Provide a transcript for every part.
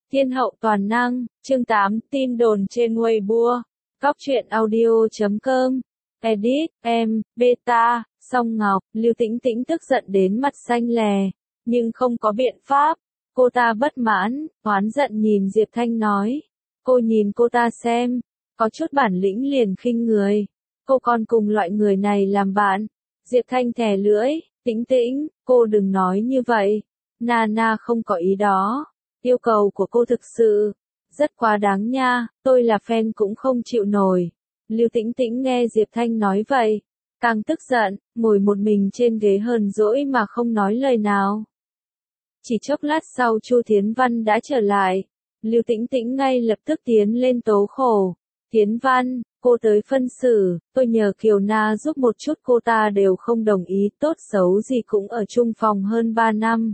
Thiên hậu toàn năng, chương 8, tin đồn trên Weibo, Cóc truyện audio.com, edit, beta, Song Ngọc, Lưu Tĩnh Tĩnh tức giận đến mặt xanh lè, nhưng không có biện pháp. Cô ta bất mãn, oán giận nhìn Diệp Thanh nói. Cô nhìn cô ta xem, có chút bản lĩnh liền khinh người. Cô còn cùng loại người này làm bạn. Diệp Thanh thè lưỡi, Tĩnh Tĩnh, cô đừng nói như vậy. Nana không có ý đó. Yêu cầu của cô thực sự rất quá đáng nha, tôi là fan cũng không chịu nổi. Lưu Tĩnh Tĩnh nghe Diệp Thanh nói vậy, càng tức giận, ngồi một mình trên ghế hờn dỗi mà không nói lời nào. Chỉ chốc lát sau Chu Thiến Văn đã trở lại, Lưu Tĩnh Tĩnh ngay lập tức tiến lên tố khổ. Thiến Văn, cô tới phân xử, tôi nhờ Kiều Na giúp một chút cô ta đều không đồng ý, tốt xấu gì cũng ở chung phòng hơn 3 năm.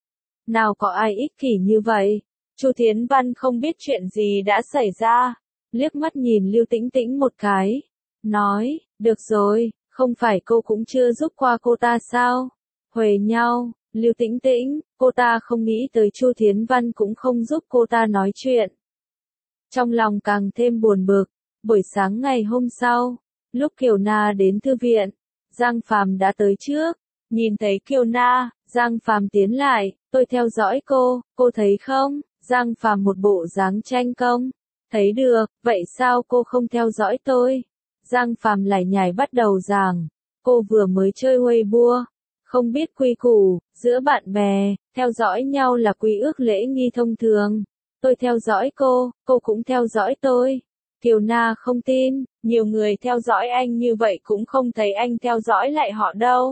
Nào có ai ích kỷ như vậy? Chu Thiến Văn không biết chuyện gì đã xảy ra, liếc mắt nhìn Lưu Tĩnh Tĩnh một cái, nói, được rồi, không phải cô cũng chưa giúp qua cô ta sao? Huề nhau, Lưu Tĩnh Tĩnh, cô ta không nghĩ tới Chu Thiến Văn cũng không giúp cô ta nói chuyện. Trong lòng càng thêm buồn bực, buổi sáng ngày hôm sau, lúc Kiều Na đến thư viện, Giang Phàm đã tới trước, nhìn thấy Kiều Na, Giang Phàm tiến lại, tôi theo dõi cô thấy không? Giang Phàm một bộ dáng tranh công. Thấy được, vậy sao cô không theo dõi tôi? Giang Phàm lải nhải bắt đầu giảng, cô vừa mới chơi Weibo, không biết quy củ, giữa bạn bè, theo dõi nhau là quy ước lễ nghi thông thường. Tôi theo dõi cô cũng theo dõi tôi. Kiều Na không tin, nhiều người theo dõi anh như vậy cũng không thấy anh theo dõi lại họ đâu.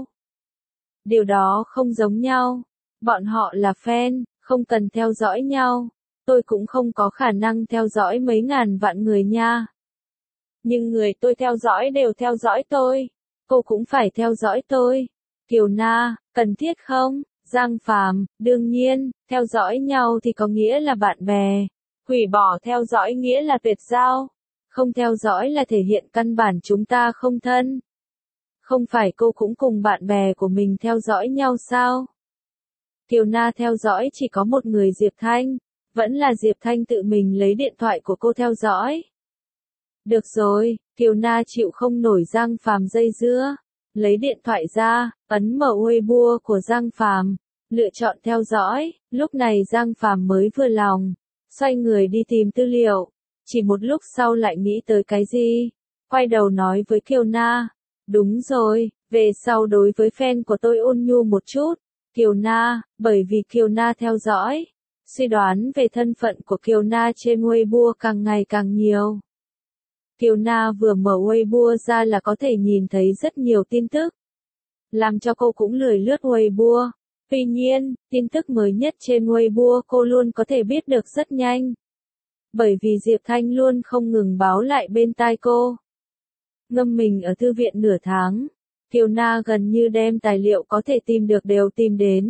Điều đó không giống nhau. Bọn họ là fan, không cần theo dõi nhau. Tôi cũng không có khả năng theo dõi mấy ngàn vạn người nha. Nhưng người tôi theo dõi đều theo dõi tôi. Cô cũng phải theo dõi tôi. Kiều Na, cần thiết không? Giang Phàm, đương nhiên, theo dõi nhau thì có nghĩa là bạn bè. Hủy bỏ theo dõi nghĩa là tuyệt giao. Không theo dõi là thể hiện căn bản chúng ta không thân. Không phải cô cũng cùng bạn bè của mình theo dõi nhau sao? Kiều Na theo dõi chỉ có một người Diệp Thanh, vẫn là Diệp Thanh tự mình lấy điện thoại của cô theo dõi. Được rồi, Kiều Na chịu không nổi Giang Phàm dây dưa, lấy điện thoại ra, ấn mở Weibo của Giang Phàm, lựa chọn theo dõi, lúc này Giang Phàm mới vừa lòng, xoay người đi tìm tư liệu, chỉ một lúc sau lại nghĩ tới cái gì, quay đầu nói với Kiều Na, đúng rồi, về sau đối với fan của tôi ôn nhu một chút. Kiều Na, bởi vì Kiều Na theo dõi, suy đoán về thân phận của Kiều Na trên Weibo càng ngày càng nhiều. Kiều Na vừa mở Weibo ra là có thể nhìn thấy rất nhiều tin tức, làm cho cô cũng lười lướt Weibo. Tuy nhiên, tin tức mới nhất trên Weibo cô luôn có thể biết được rất nhanh. Bởi vì Diệp Thanh luôn không ngừng báo lại bên tai cô. Ngâm mình ở thư viện nửa tháng, Kiều Na gần như đem tài liệu có thể tìm được đều tìm đến.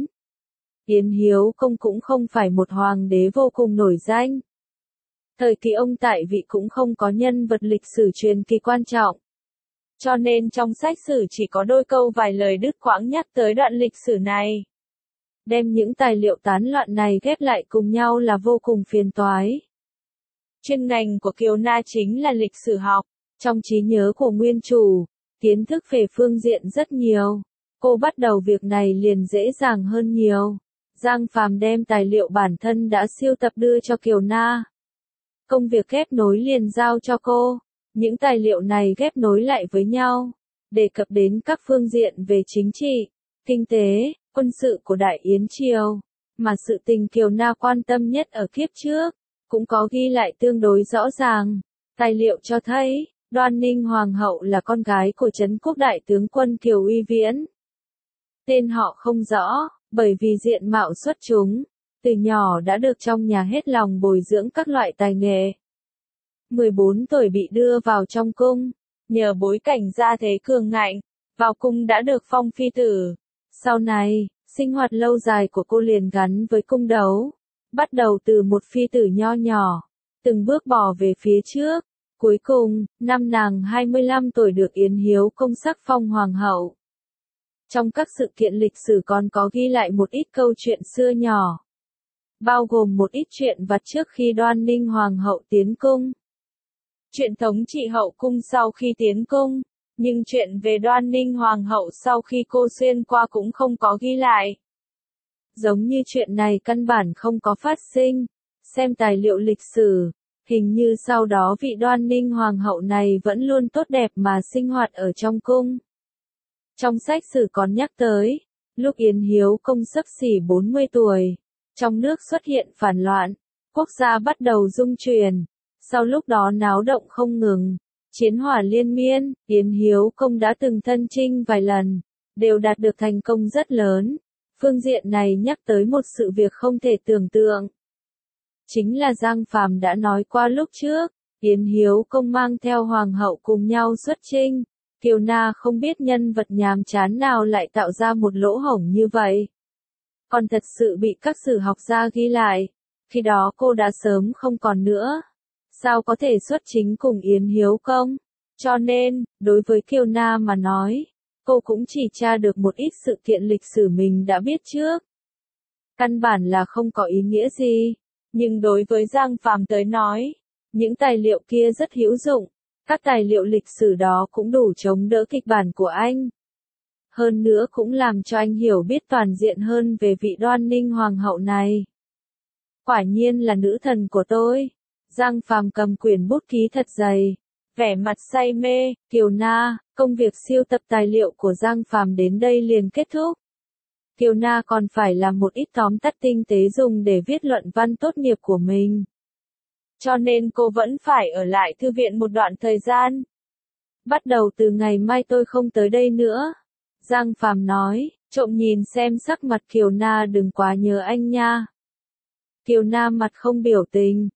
Yến Hiếu Công cũng không phải một hoàng đế vô cùng nổi danh. Thời kỳ ông tại vị cũng không có nhân vật lịch sử truyền kỳ quan trọng. Cho nên trong sách sử chỉ có đôi câu vài lời đứt quãng nhắc tới đoạn lịch sử này. Đem những tài liệu tán loạn này ghép lại cùng nhau là vô cùng phiền toái. Chuyên ngành của Kiều Na chính là lịch sử học. Trong trí nhớ của nguyên chủ, kiến thức về phương diện rất nhiều. Cô bắt đầu việc này liền dễ dàng hơn nhiều. Giang Phàm đem tài liệu bản thân đã sưu tập đưa cho Kiều Na. Công việc ghép nối liền giao cho cô. Những tài liệu này ghép nối lại với nhau, đề cập đến các phương diện về chính trị, kinh tế, quân sự của Đại Yến Triều, mà sự tình Kiều Na quan tâm nhất ở kiếp trước, cũng có ghi lại tương đối rõ ràng. Tài liệu cho thấy, Đoan Ninh Hoàng hậu là con gái của Trấn Quốc đại tướng quân Kiều Uy Viễn. Tên họ không rõ, bởi vì diện mạo xuất chúng, từ nhỏ đã được trong nhà hết lòng bồi dưỡng các loại tài nghệ. 14 tuổi bị đưa vào trong cung, nhờ bối cảnh gia thế cường ngạnh, vào cung đã được phong phi tử. Sau này, sinh hoạt lâu dài của cô liền gắn với cung đấu, bắt đầu từ một phi tử nho nhỏ, từng bước bò về phía trước. Cuối cùng, năm nàng 25 tuổi được Yến Hiếu Công sắc phong hoàng hậu. Trong các sự kiện lịch sử còn có ghi lại một ít câu chuyện xưa nhỏ. bao gồm một ít chuyện vặt trước khi Đoan Ninh Hoàng hậu tiến cung. Chuyện thống trị hậu cung sau khi tiến cung, nhưng chuyện về Đoan Ninh Hoàng hậu sau khi cô xuyên qua cũng không có ghi lại. Giống như chuyện này căn bản không có phát sinh, xem tài liệu lịch sử, hình như sau đó vị Đoan Ninh Hoàng hậu này vẫn luôn tốt đẹp mà sinh hoạt ở trong cung. Trong sách sử còn nhắc tới, lúc Yến Hiếu Công xấp xỉ 40 tuổi, trong nước xuất hiện phản loạn, quốc gia bắt đầu rung chuyển, sau lúc đó náo động không ngừng, chiến hỏa liên miên, Yến Hiếu Công đã từng thân chinh vài lần, đều đạt được thành công rất lớn. Phương diện này nhắc tới một sự việc không thể tưởng tượng. Chính là Giang Phàm đã nói qua lúc trước, Yến Hiếu Công mang theo Hoàng hậu cùng nhau xuất chinh. Kiều Na không biết nhân vật nhàm chán nào lại tạo ra một lỗ hổng như vậy. Còn thật sự bị các sử học gia ghi lại, khi đó cô đã sớm không còn nữa. Sao có thể xuất chính cùng Yến Hiếu Công? Cho nên, đối với Kiều Na mà nói, cô cũng chỉ tra được một ít sự kiện lịch sử mình đã biết trước. Căn bản là không có ý nghĩa gì, nhưng đối với Giang Phàm tới nói, những tài liệu kia rất hữu dụng, các tài liệu lịch sử đó cũng đủ chống đỡ kịch bản của anh. Hơn nữa cũng làm cho anh hiểu biết toàn diện hơn về vị Đoan Ninh Hoàng hậu này. Quả nhiên là nữ thần của tôi. Giang Phàm cầm quyển bút ký thật dày, vẻ mặt say mê. Kiều Na, công việc siêu tập tài liệu của Giang Phàm đến đây liền kết thúc. Kiều Na còn phải làm một ít tóm tắt tinh tế dùng để viết luận văn tốt nghiệp của mình. Cho nên cô vẫn phải ở lại thư viện một đoạn thời gian. Bắt đầu từ ngày mai tôi không tới đây nữa. Giang Phàm nói, trộm nhìn xem sắc mặt Kiều Na đừng quá nhớ anh nha. Kiều Na mặt không biểu tình.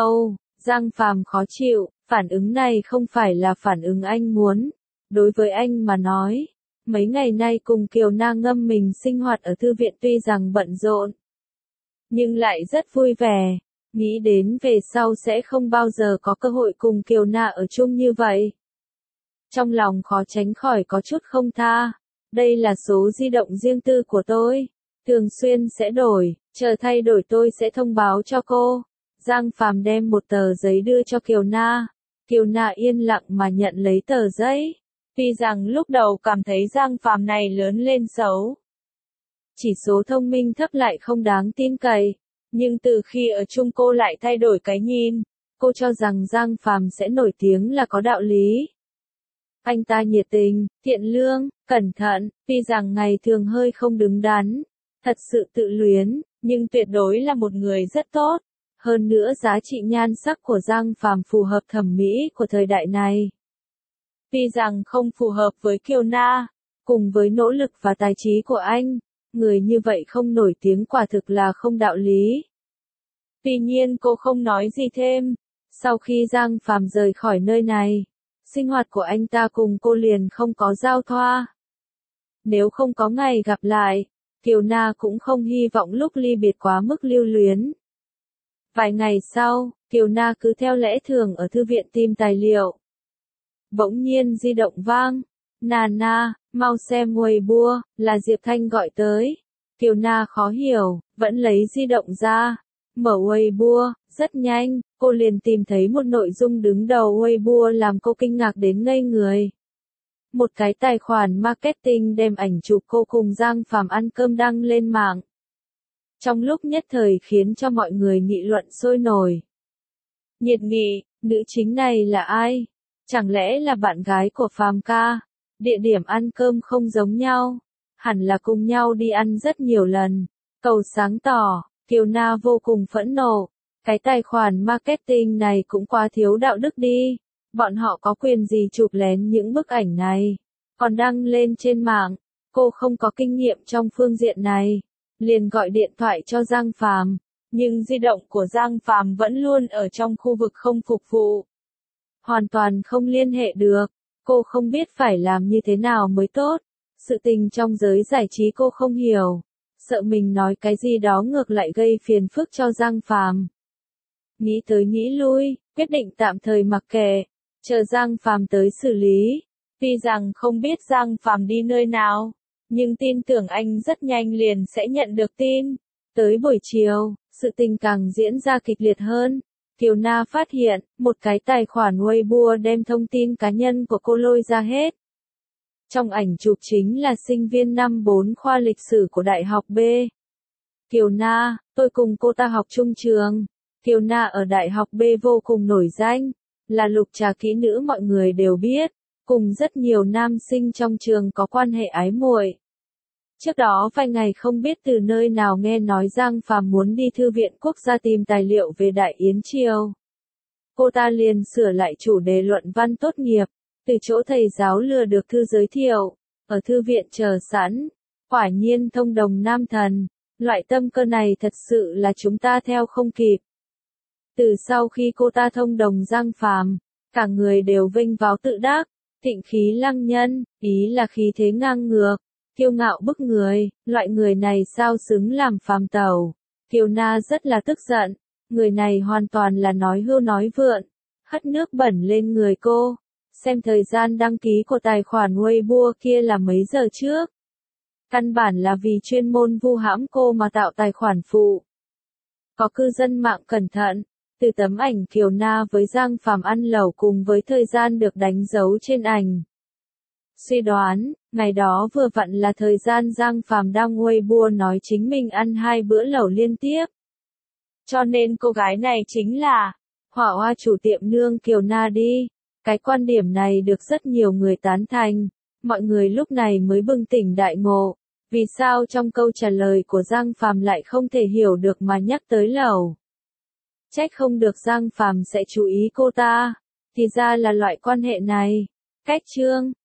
Giang Phàm khó chịu, phản ứng này không phải là phản ứng anh muốn. Đối với anh mà nói, mấy ngày nay cùng Kiều Na ngâm mình sinh hoạt ở thư viện tuy rằng bận rộn, nhưng lại rất vui vẻ, nghĩ đến về sau sẽ không bao giờ có cơ hội cùng Kiều Na ở chung như vậy. Trong lòng khó tránh khỏi có chút không tha, đây là số di động riêng tư của tôi, thường xuyên sẽ đổi, chờ thay đổi tôi sẽ thông báo cho cô. Giang Phàm đem một tờ giấy đưa cho Kiều Na. Kiều Na yên lặng mà nhận lấy tờ giấy. Tuy rằng lúc đầu cảm thấy Giang Phàm này lớn lên xấu, chỉ số thông minh thấp lại không đáng tin cậy, nhưng từ khi ở chung cô lại thay đổi cái nhìn, cô cho rằng Giang Phàm sẽ nổi tiếng là có đạo lý. Anh ta nhiệt tình, thiện lương, cẩn thận, tuy rằng ngày thường hơi không đứng đắn, thật sự tự luyến, nhưng tuyệt đối là một người rất tốt. Hơn nữa giá trị nhan sắc của Giang Phàm phù hợp thẩm mỹ của thời đại này. Tuy rằng không phù hợp với Kiều Na, cùng với nỗ lực và tài trí của anh, người như vậy không nổi tiếng quả thực là không đạo lý. Tuy nhiên cô không nói gì thêm. Sau khi Giang Phàm rời khỏi nơi này, sinh hoạt của anh ta cùng cô liền không có giao thoa. Nếu không có ngày gặp lại, Kiều Na cũng không hy vọng lúc ly biệt quá mức lưu luyến. Vài ngày sau, Kiều Na cứ theo lẽ thường ở thư viện tìm tài liệu. Bỗng nhiên di động vang. Nana, mau xem Weibo, là Diệp Thanh gọi tới. Kiều Na khó hiểu, vẫn lấy di động ra. Mở Weibo, rất nhanh, cô liền tìm thấy một nội dung đứng đầu Weibo làm cô kinh ngạc đến ngây người. Một cái tài khoản marketing đem ảnh chụp cô cùng Giang Phàm ăn cơm đăng lên mạng. Trong lúc nhất thời khiến cho mọi người nghị luận sôi nổi. Nhiệt nghị, nữ chính này là ai? Chẳng lẽ là bạn gái của Phàm ca? Địa điểm ăn cơm không giống nhau, hẳn là cùng nhau đi ăn rất nhiều lần. Cầu sáng tỏ, Kiều Na vô cùng phẫn nộ. Cái tài khoản marketing này cũng quá thiếu đạo đức đi. Bọn họ có quyền gì chụp lén những bức ảnh này, còn đăng lên trên mạng. Cô không có kinh nghiệm trong phương diện này, liền gọi điện thoại cho Giang Phàm, nhưng di động của Giang Phàm vẫn luôn ở trong khu vực không phục vụ. Hoàn toàn không liên hệ được, cô không biết phải làm như thế nào mới tốt. Sự tình trong giới giải trí cô không hiểu, sợ mình nói cái gì đó ngược lại gây phiền phức cho Giang Phàm. Nghĩ tới nghĩ lui, quyết định tạm thời mặc kệ, chờ Giang Phàm tới xử lý. Tuy rằng không biết Giang Phàm đi nơi nào, nhưng tin tưởng anh rất nhanh liền sẽ nhận được tin. Tới buổi chiều, sự tình càng diễn ra kịch liệt hơn. Kiều Na phát hiện, một cái tài khoản Weibo đem thông tin cá nhân của cô lôi ra hết. Trong ảnh chụp chính là sinh viên năm 4 khoa lịch sử của Đại học B. Kiều Na, tôi cùng cô ta học chung trường. Kiều Na ở Đại học B vô cùng nổi danh, là lục trà kỹ nữ mọi người đều biết, cùng rất nhiều nam sinh trong trường có quan hệ ái muội. Trước đó vài ngày không biết từ nơi nào nghe nói Giang Phàm muốn đi Thư viện Quốc gia tìm tài liệu về Đại Yến Triều. Cô ta liền sửa lại chủ đề luận văn tốt nghiệp, từ chỗ thầy giáo lừa được thư giới thiệu, ở thư viện chờ sẵn. Quả nhiên thông đồng nam thần, loại tâm cơ này thật sự là chúng ta theo không kịp. Từ sau khi cô ta thông đồng Giang Phàm, cả người đều vênh váo tự đắc, thịnh khí lăng nhân, ý là khí thế ngang ngược, kiêu ngạo bức người, loại người này sao xứng làm phàm tẩu. Kiều Na rất là tức giận, người này hoàn toàn là nói hưu nói vượn, hất nước bẩn lên người cô. Xem thời gian đăng ký của tài khoản Weibo kia là mấy giờ trước. Căn bản là vì chuyên môn vu hãm cô mà tạo tài khoản phụ. Có cư dân mạng cẩn thận, từ tấm ảnh Kiều Na với Giang Phàm ăn lẩu cùng với thời gian được đánh dấu trên ảnh. Suy đoán, ngày đó vừa vặn là thời gian Giang Phàm đăng Weibo nói chính mình ăn 2 bữa lẩu liên tiếp. Cho nên cô gái này chính là hỏa hoa chủ tiệm nương Kiều Na đi. Cái quan điểm này được rất nhiều người tán thành, mọi người lúc này mới bừng tỉnh đại ngộ, vì sao trong câu trả lời của Giang Phàm lại không thể hiểu được mà nhắc tới lẩu. Trách không được Giang Phàm sẽ chú ý cô ta, thì ra là loại quan hệ này. Cách chương